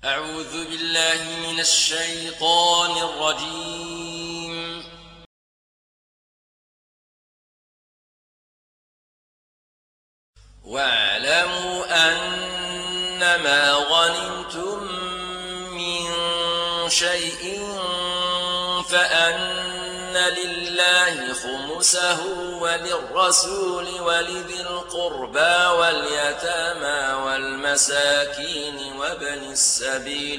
أعوذ بالله من الشيطان الرجيم. واعلموا أنما غنمتم من شيء فأن لله خمسه وللرسول ولذي القربى واليتامى والمساكين وابن السبيل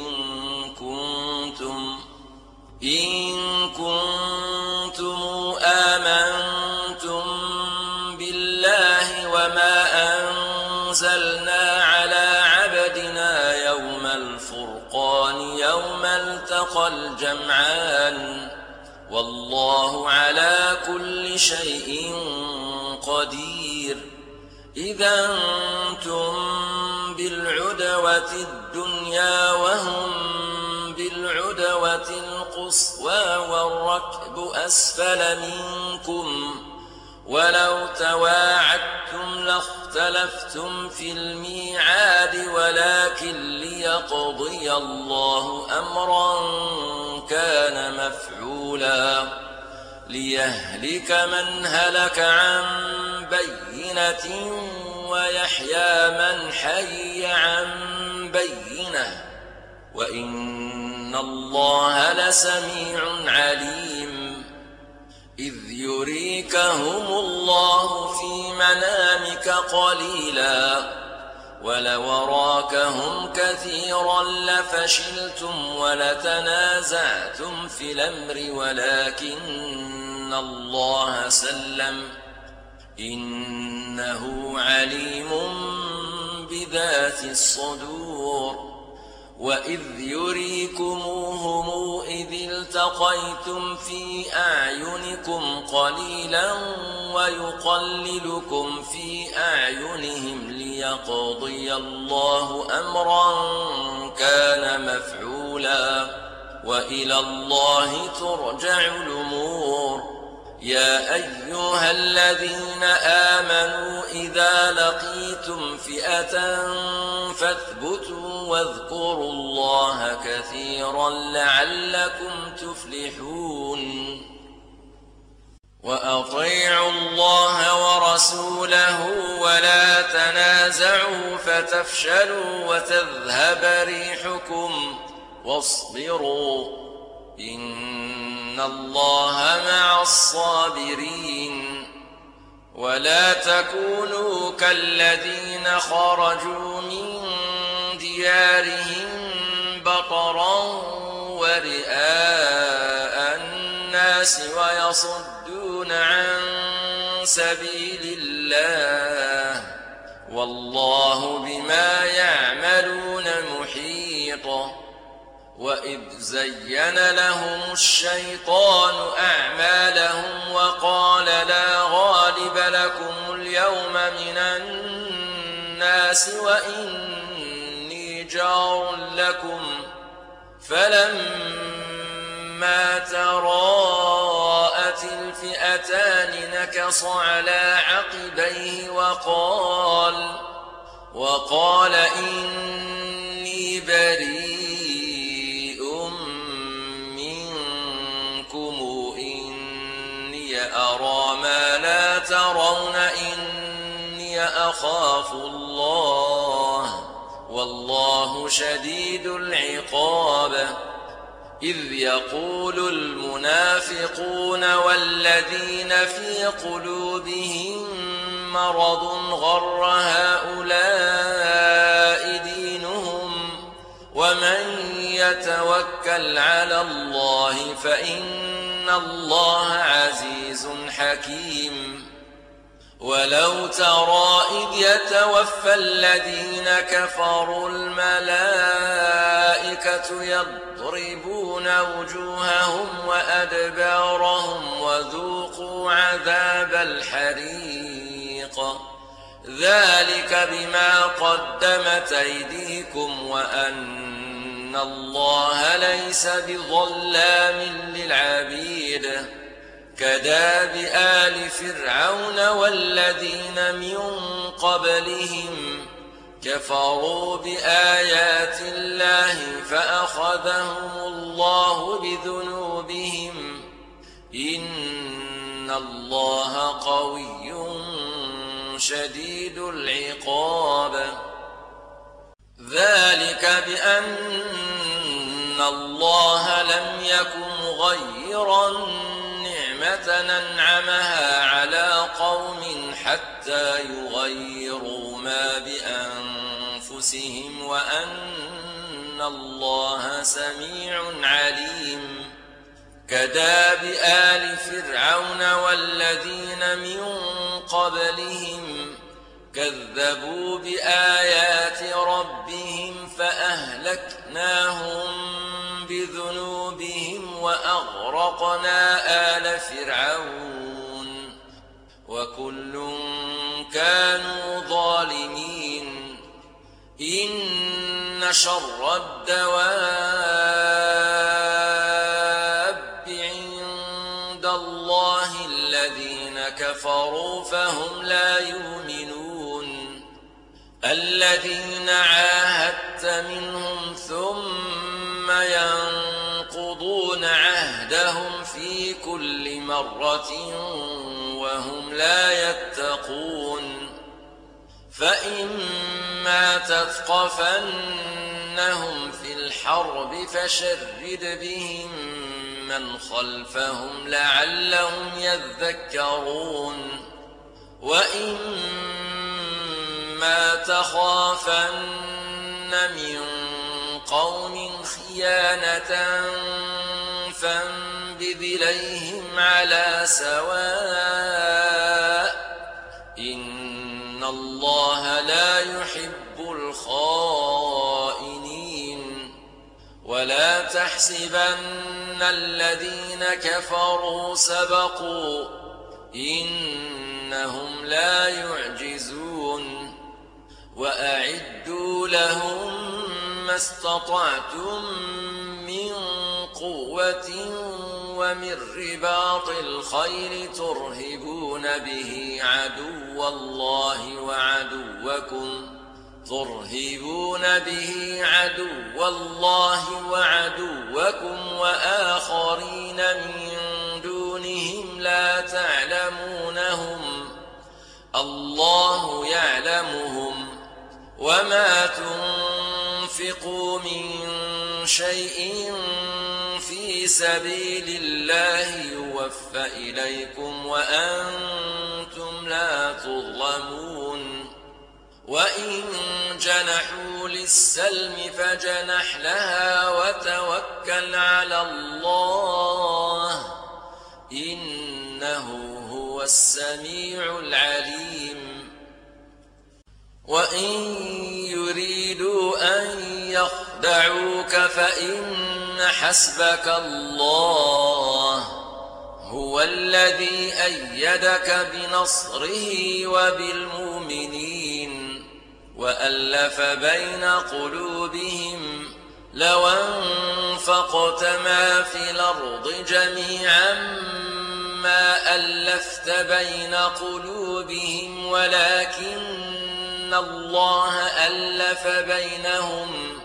إن كنتم آمنتم بالله وما أنزلنا على عبدنا يوم الفرقان يوم التقى الجمعان والله على كل شيء قدير. إذا أنتم بالعدوة الدنيا وهم بالعدوة القصوى والركب أسفل منكم ولو تواعدتم لاختلفتم في الميعاد ولكن ليقضي الله أمرا كان مفعولا ليهلك من هلك عن بينة ويحيى من حي عن بينة وإن الله لسميع عليم. إذ يريكهم الله في منامك قليلا ولو أراكهم كثيرا لفشلتم ولتنازعتم في الأمر ولكن الله سلم إنه عليم بذات الصدور. وإذ يريكموهم إذ التقيتم في أعينكم قليلا ويقللكم في أعينهم ليقضي الله أمرا كان مفعولا وإلى الله ترجع الأمور. يا أيها الذين آمنوا إذا لقيتم فئة فاثبتوا واذكروا الله كثيرا لعلكم تفلحون. وأطيعوا الله ورسوله ولا تنازعوا فتفشلوا وتذهب ريحكم واصبروا إن الله مع الصابرين. ولا تكونوا كالذين خرجوا من ديارهم بطرا ورئاء الناس ويصدون عن سبيل الله والله بما يعملون محيط. وإذ زين لهم الشيطان أعمالهم وقال لا غالب لكم اليوم من الناس وإني جار لكم فلما تراءت الفئتان نكص على عقبيه وقال إني بريء أرى ما لا ترون إني أخاف الله والله شديد العقاب. إذ يقول المنافقون والذين في قلوبهم مرض غر هؤلاء دينهم ومن يتوكل على الله فإن الله عزيز حكيم. ولو ترى إذ يتوفى الذين كفروا الملائكة يضربون وجوههم وأدبارهم وذوقوا عذاب الحريق ذلك بما قدمت أيديكم وأن الله ليس بظلام للعبيد. كداب آل فرعون والذين من قبلهم كفروا بآيات الله فأخذهم الله بذنوبهم إن الله قوي شديد العقاب ذلك بأن الله لم يكن مغيرا نعمة أنعمها على قوم حتى يغيروا ما بأنفسهم وأن الله سميع عليم كداب آل فرعون والذين من قبلهم كذبوا بآيات ربهم فأهلكناهم بذنوبهم وأغرقنا آل فرعون وكل كانوا ظالمين إن شر الدواب عند الله الذين كفروا فهم لا يؤمنون الذين عاهدت منهم ثم ينقضون عهدهم في كل مرة وهم لا يتقون فإما تثقفنهم في الحرب فشرد بهم من خلفهم لعلهم يذكرون وإما تخافن من قوم خيانة فانبذ إليهم على سواء إن الله لا يحب الخائنين ولا تحسبن الذين كفروا سبقوا إنهم لا يعجزون وأعدوا لهم ما استطعتم من قوة ومن رباط الخيل ترهبون به عدو الله وعدوكم وآخرين من دونهم لا تعلمونهم الله يعلمهم وما تنفقوا من شيء في سبيل الله يوفى إليكم وأنتم لا تظلمون وإن جنحوا للسلم فجنح لها وتوكل على الله إنه هو السميع العليم وإن يريدوا أن يخدعوك فإن حسبك الله هو الذي أيدك بنصره وبالمؤمنين وألف بين قلوبهم لو أنفقت ما في الأرض جميعا ما ألفت بين قلوبهم ولكن الله ألف بينهم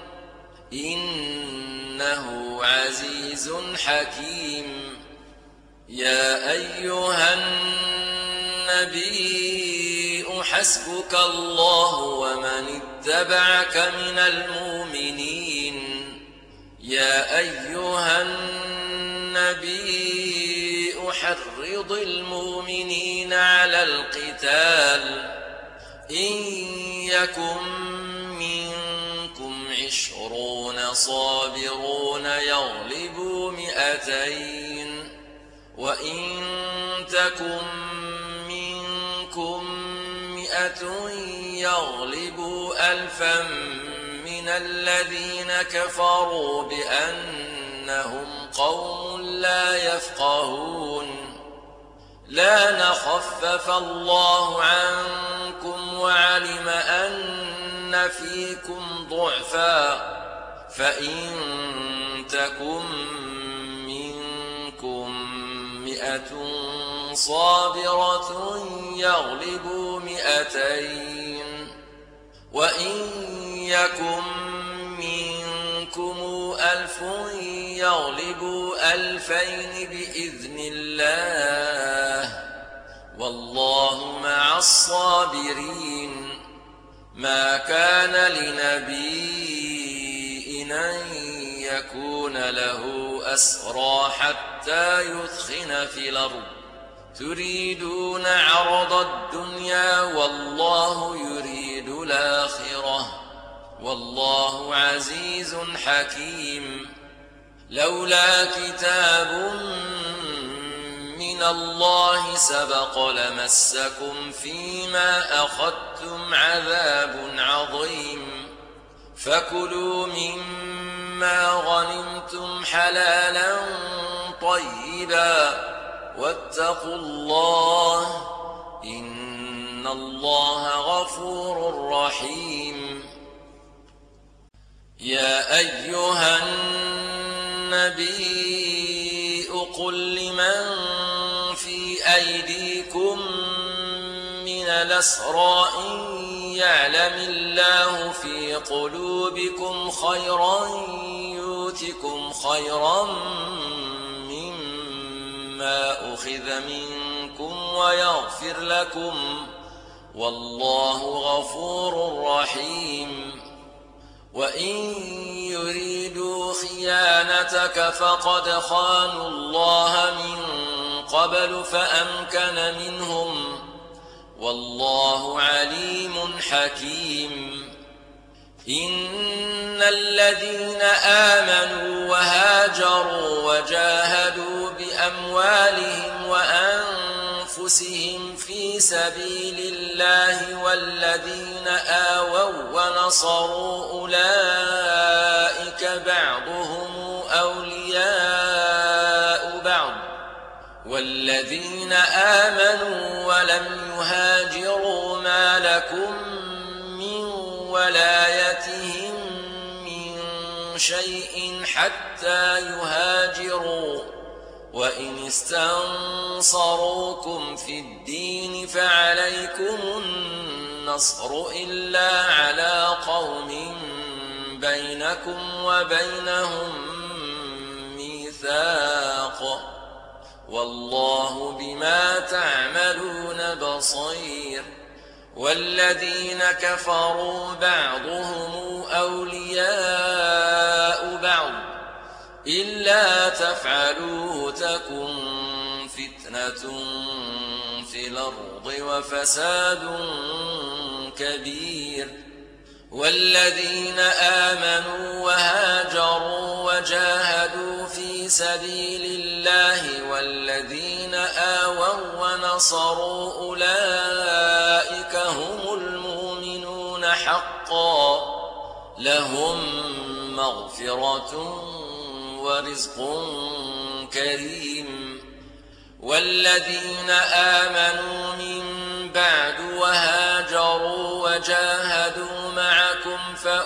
إنه عزيز حكيم يا أيها النبي حسبك الله ومن اتبعك من المؤمنين يا أيها النبي حرض المؤمنين على القتال إن يكن منكم 20 صابرون يغلبوا 200 وإن تكن منكم 100 يغلبوا 1000 من الذين كفروا بأنهم قوم لا يفقهون لا نخفف الله عنكم وعلم أن فيكم ضعفا فإن تكن منكم 100 صابرة يغلبوا 200 وإن يكن منكم 1000 يغلبوا 2000 بإذن الله والله مع الصابرين. ما كان لنبي أن يكون له أسرى حتى يثخن في الأرض تريدون عرض الدنيا والله يريد الآخرة والله عزيز حكيم. لولا كتاب من الله سبق لمسكم فيما أخذتم عذاب عظيم. فكلوا مما غنمتم حلالا طيبا واتقوا الله إن الله غفور رحيم. يا أيها النبي قل لمن في أيديكم من الأسرى إن يعلم الله في قلوبكم خيرا يؤتكم خيرا مما أخذ منكم ويغفر لكم والله غفور رحيم. وإن يريدوا خيانتك فقد خانوا الله من قبل فأمكن منهم والله عليم حكيم. إن الذين آمنوا وهاجروا وجاهدوا بأموالهم وأنفسهم في سبيل الله والذين آووا ونصروا أولئك بعضهم أولياء بعض والذين آمنوا ولم يهاجروا ما لكم من ولايتهم من شيء حتى يهاجروا وإن استنصروكم في الدين فعليكم النصر إلا على قوم بينكم وبينهم ميثاق والله بما تعملون بصير. والذين كفروا بعضهم أولياء بعض إلا تفعلوه تكن فتنة في الأرض وفساد كبير. والذين آمنوا وهاجروا وجاهدوا في سبيل الله والذين آووا ونصروا أولئك هم المؤمنون حقا لهم مغفرة ورزق كريم. والذين آمنوا من بعد وهاجروا وجاهدوا معكم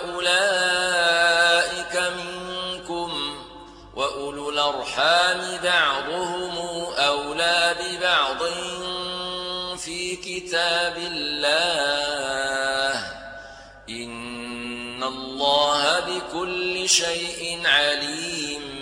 فأولئك منكم وأولو الأرحام بعضهم أولى ببعض في كتاب الله إن الله بكل شيء عليم.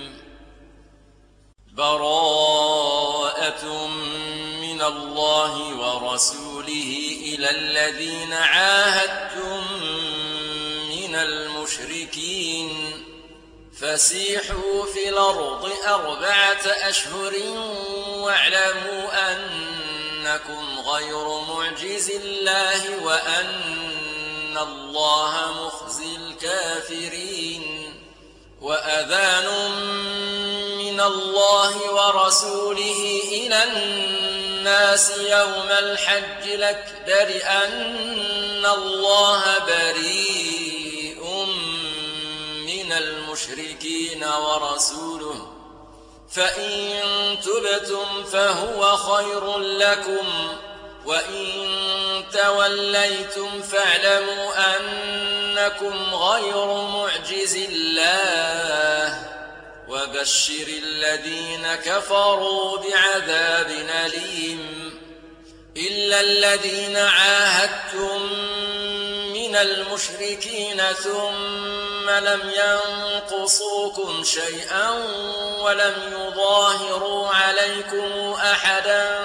براءة من الله ورسوله إلى الذين عاهدتم من المشركين فسيحوا في الأرض 4 أشهر واعلموا أنكم غير معجز الله وأن الله مخزي الكافرين. وأذان من الله ورسوله إلى الناس يوم الحج الأكبر أن الله بريء من المشركين ورسوله فإن تبتم فهو خير لكم وإن توليتم فاعلموا أنكم غير معجز الله وبشر الذين كفروا بعذاب أليم. إلا الذين عاهدتم من من المشركين ثم لم ينقصوكم شيئا ولم يظاهروا عليكم أحدا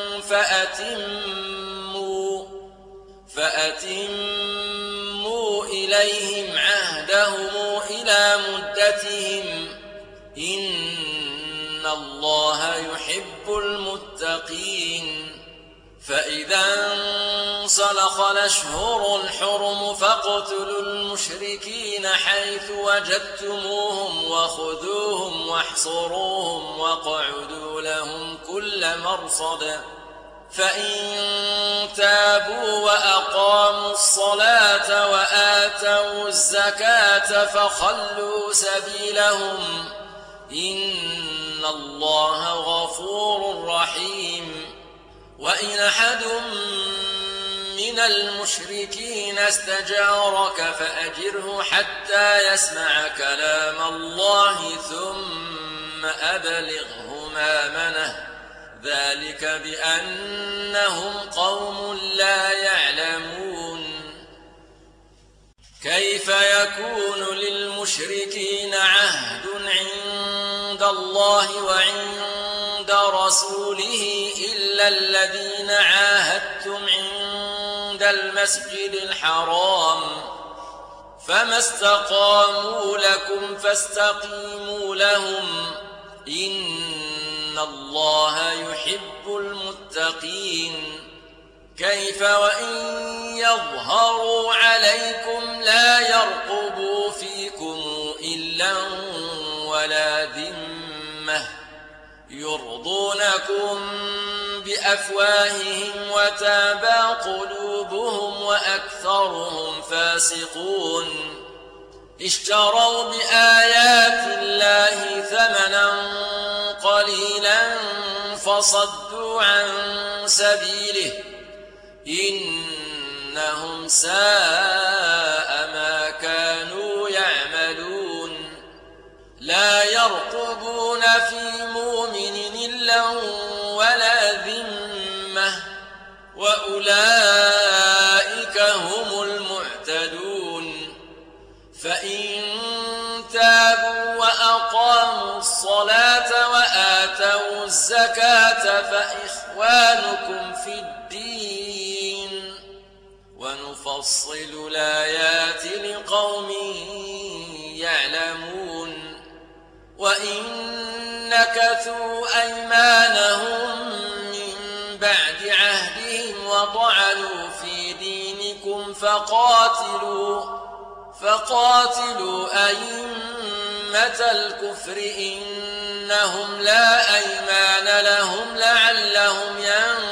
فأتموا إليهم عهدهم إلى مدتهم إن الله يحب المتقين. فإذا انسلخ الأشهر الحرم فاقتلوا المشركين حيث وجدتموهم وخذوهم واحصروهم واقعدوا لهم كل مرصد فإن تابوا وأقاموا الصلاة وآتوا الزكاة فخلوا سبيلهم إن الله غفور رحيم. وإن أحد من المشركين استجارك فأجره حتى يسمع كلام الله ثم أبلغه مأمنه ذلك بأنهم قوم لا يعلمون. كيف يكون للمشركين عهد عند الله وعند رسوله إلا الذين عاهدتم عند المسجد الحرام فما استقاموا لكم فاستقيموا لهم إن الله يحب المتقين. كيف وإن يظهروا عليكم لا يرقبوا فيكم إلا ولا ذمة يرضونكم بأفواههم وتابى قلوبهم وأكثرهم فاسقون. اشتروا بآيات الله ثمنا قليلا فصدوا عن سبيله إنهم ساء ما كانوا يعملون. لا يرقبون في مؤمن إلا ولا ذمة وأولئك هم المعتدون. فإن تابوا وأقاموا الصلاة وآتوا الزكاة فإخوانكم في الدين ونفصل الآيات لقوم يعلمون. وإن نكثوا أيمانهم من بعد عهدهم وطعنوا في دينكم فقاتلوا أئمة الكفر إنهم لا أيمان لهم لعلهم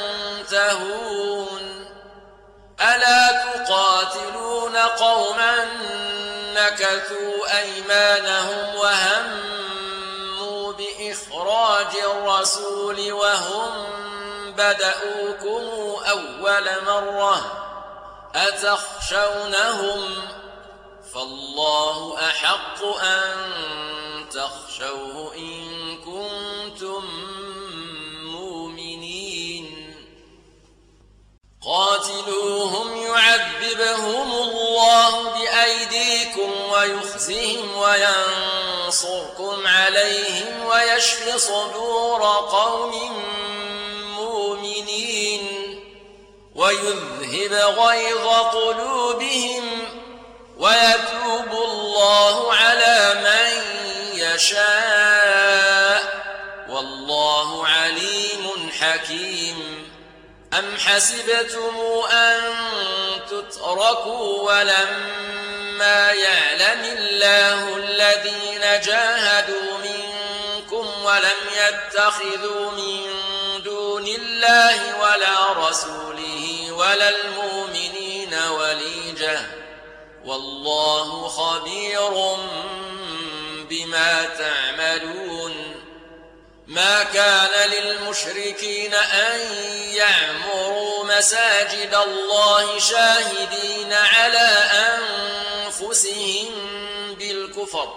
ينتهون. ألا تقاتلون قوما نكثوا أيمانهم وهموا بإخراج الرسول وهم بدؤوكم أول مرة أتخشونهم فالله أحق أن تخشوه إن كنتم مؤمنين. قاتلوهم يعذبهم الله بأيديكم ويخزهم وينصركم عليهم ويشف صدور قوم مؤمنين ويذهب غيظ قلوبهم ويتوب الله على من يشاء والله عليم حكيم. أم حسبتم أن تتركوا ولما يعلم الله الذين جاهدوا منكم ولم يتخذوا من دون الله ولا رسوله ولا المؤمنين وليجة والله خبير بما تعملون. ما كان للمشركين أن يعمروا مساجد الله شاهدين على أنفسهم بالكفر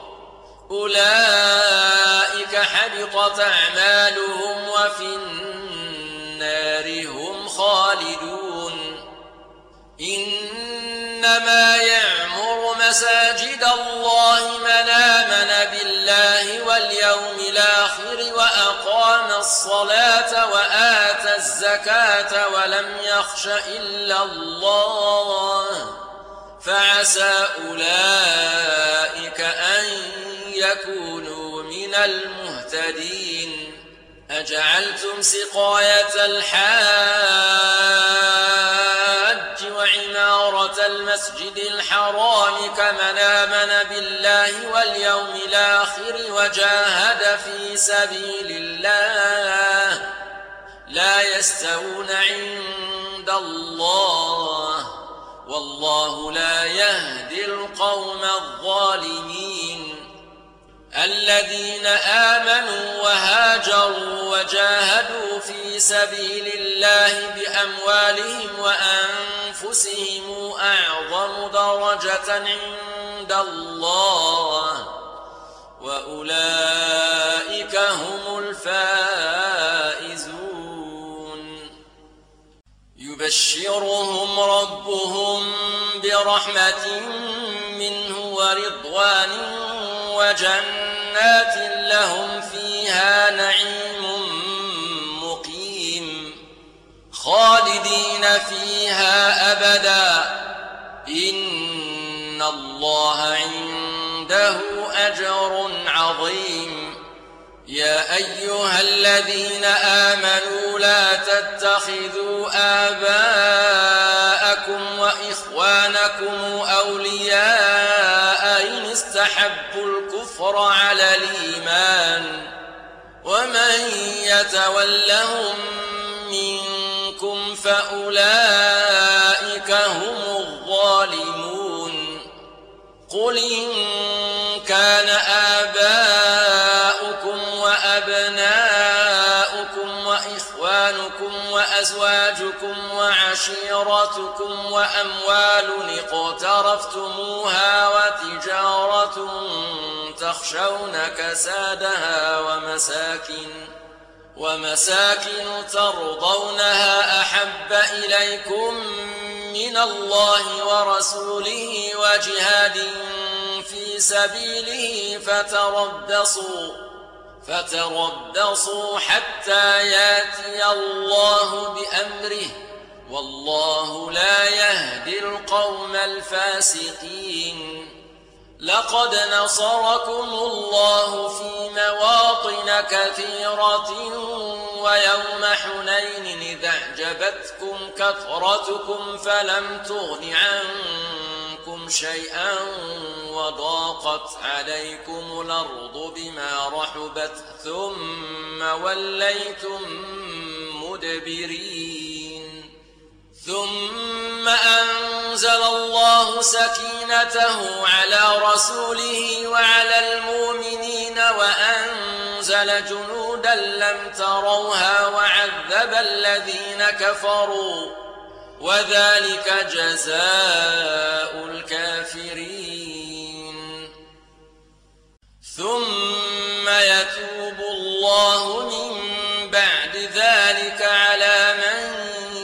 أولئك حبطت أعمالهم وفي النار هم خالدون. إنما يعمر مساجد الله من آمن بالله واليوم الآخر وأقام الصلاة وآتى الزكاة ولم يخش إلا الله فعسى أولئك أن يكونوا من المهتدين. أجعلتم سقاية الحاج وعمارة المسجد الحرام كمن آمن بالله واليوم الآخر وجاهد في سبيل الله لا يستوون عند الله والله لا يهدي القوم الظالمين. الذين آمنوا وهاجروا وجاهدوا في سبيل الله بأموالهم وأنفسهم أعظم درجة عند الله وأولئك هم الفائزون. يبشرهم ربهم برحمة منه ورضوان وجنات لهم فيها نعيم مقيم خالدين فيها أبدا إن الله عنده أجر عظيم. يا أيها الذين آمنوا لا تتخذوا آباءكم وإخوانكم أولياء إن استحبوا الكفر على الإيمان ومن يتولهم منكم فأولئك هم الظالمون. قل إن كان آباؤكم وأبناؤكم وإخوانكم وأزواجكم وعشيرتكم وأموال اقترفتموها وتجارة تخشون كسادها ومساكن ترضونها أحب إليكم من الله ورسوله وجهاد في سبيله فتربصوا حتى ياتي الله بأمره والله لا يهدي القوم الفاسقين. لقد نصركم الله في مواطن كثيرة ويوم حنين إذ أعجبتكم كثرتكم فلم تغن عنكم شيئا وضاقت عليكم الأرض بما رحبت ثم وليتم مدبرين. ثم أنزل الله سكينته على رسوله وعلى المؤمنين وأنزل جنودا لم تروها وعذب الذين كفروا وذلك جزاء الكافرين. ثم يتوب الله من بعد ذلك على من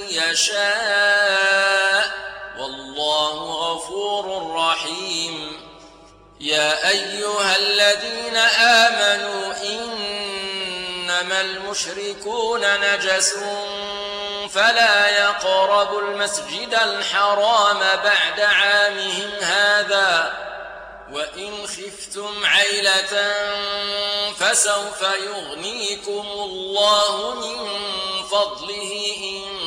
يشاء والله غفور رحيم. يا أيها الذين آمنوا إنما المشركون نجس فلا يقربوا المسجد الحرام بعد عامهم هذا وإن خفتم عيلة فسوف يغنيكم الله من فضله إن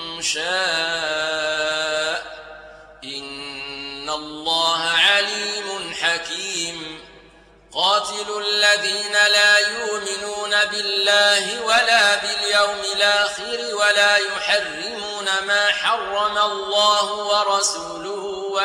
شاء إن الله عليم حكيم. قاتلوا الذين لا يؤمنون بالله ولا باليوم الآخر ولا يحرمون ما حرم الله ورسوله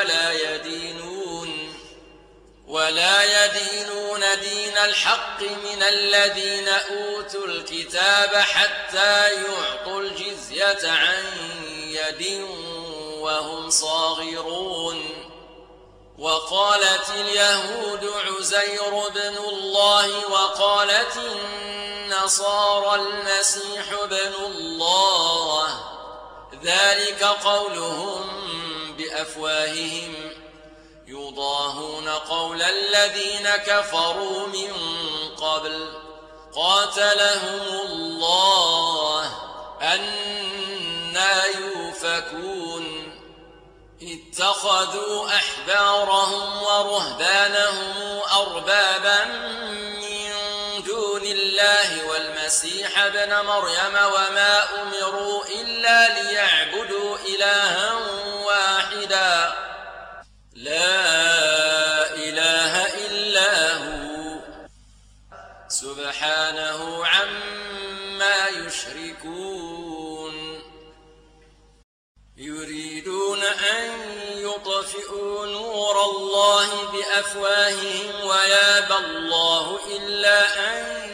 ولا يدينون دين الحق من الذين أوتوا الكتاب حتى يعطوا الجزية عن يد وهم صاغرون. وقالت اليهود عزير بن الله وقالت النصارى المسيح بن الله ذلك قولهم بأفواههم يضاهون قول الذين كفروا من قبل قاتلهم الله أنى يؤفكون اتخذوا أحبارهم ورهبانهم أربابا من دون الله والمسيح ابن مريم وما أمروا إلا ليعبدوا إلها واحدا لا إله إلا هو سبحانه عما يشركون يريدون أن يطفئوا نور الله بأفواههم ويابى الله إلا أن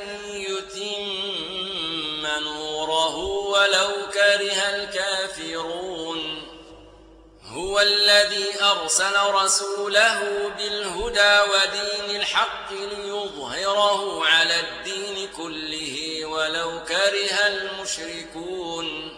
يتم نوره ولو كره الكافرون هو الذي أرسل رسوله بالهدى ودين الحق ليظهره على الدين كله ولو كره المشركون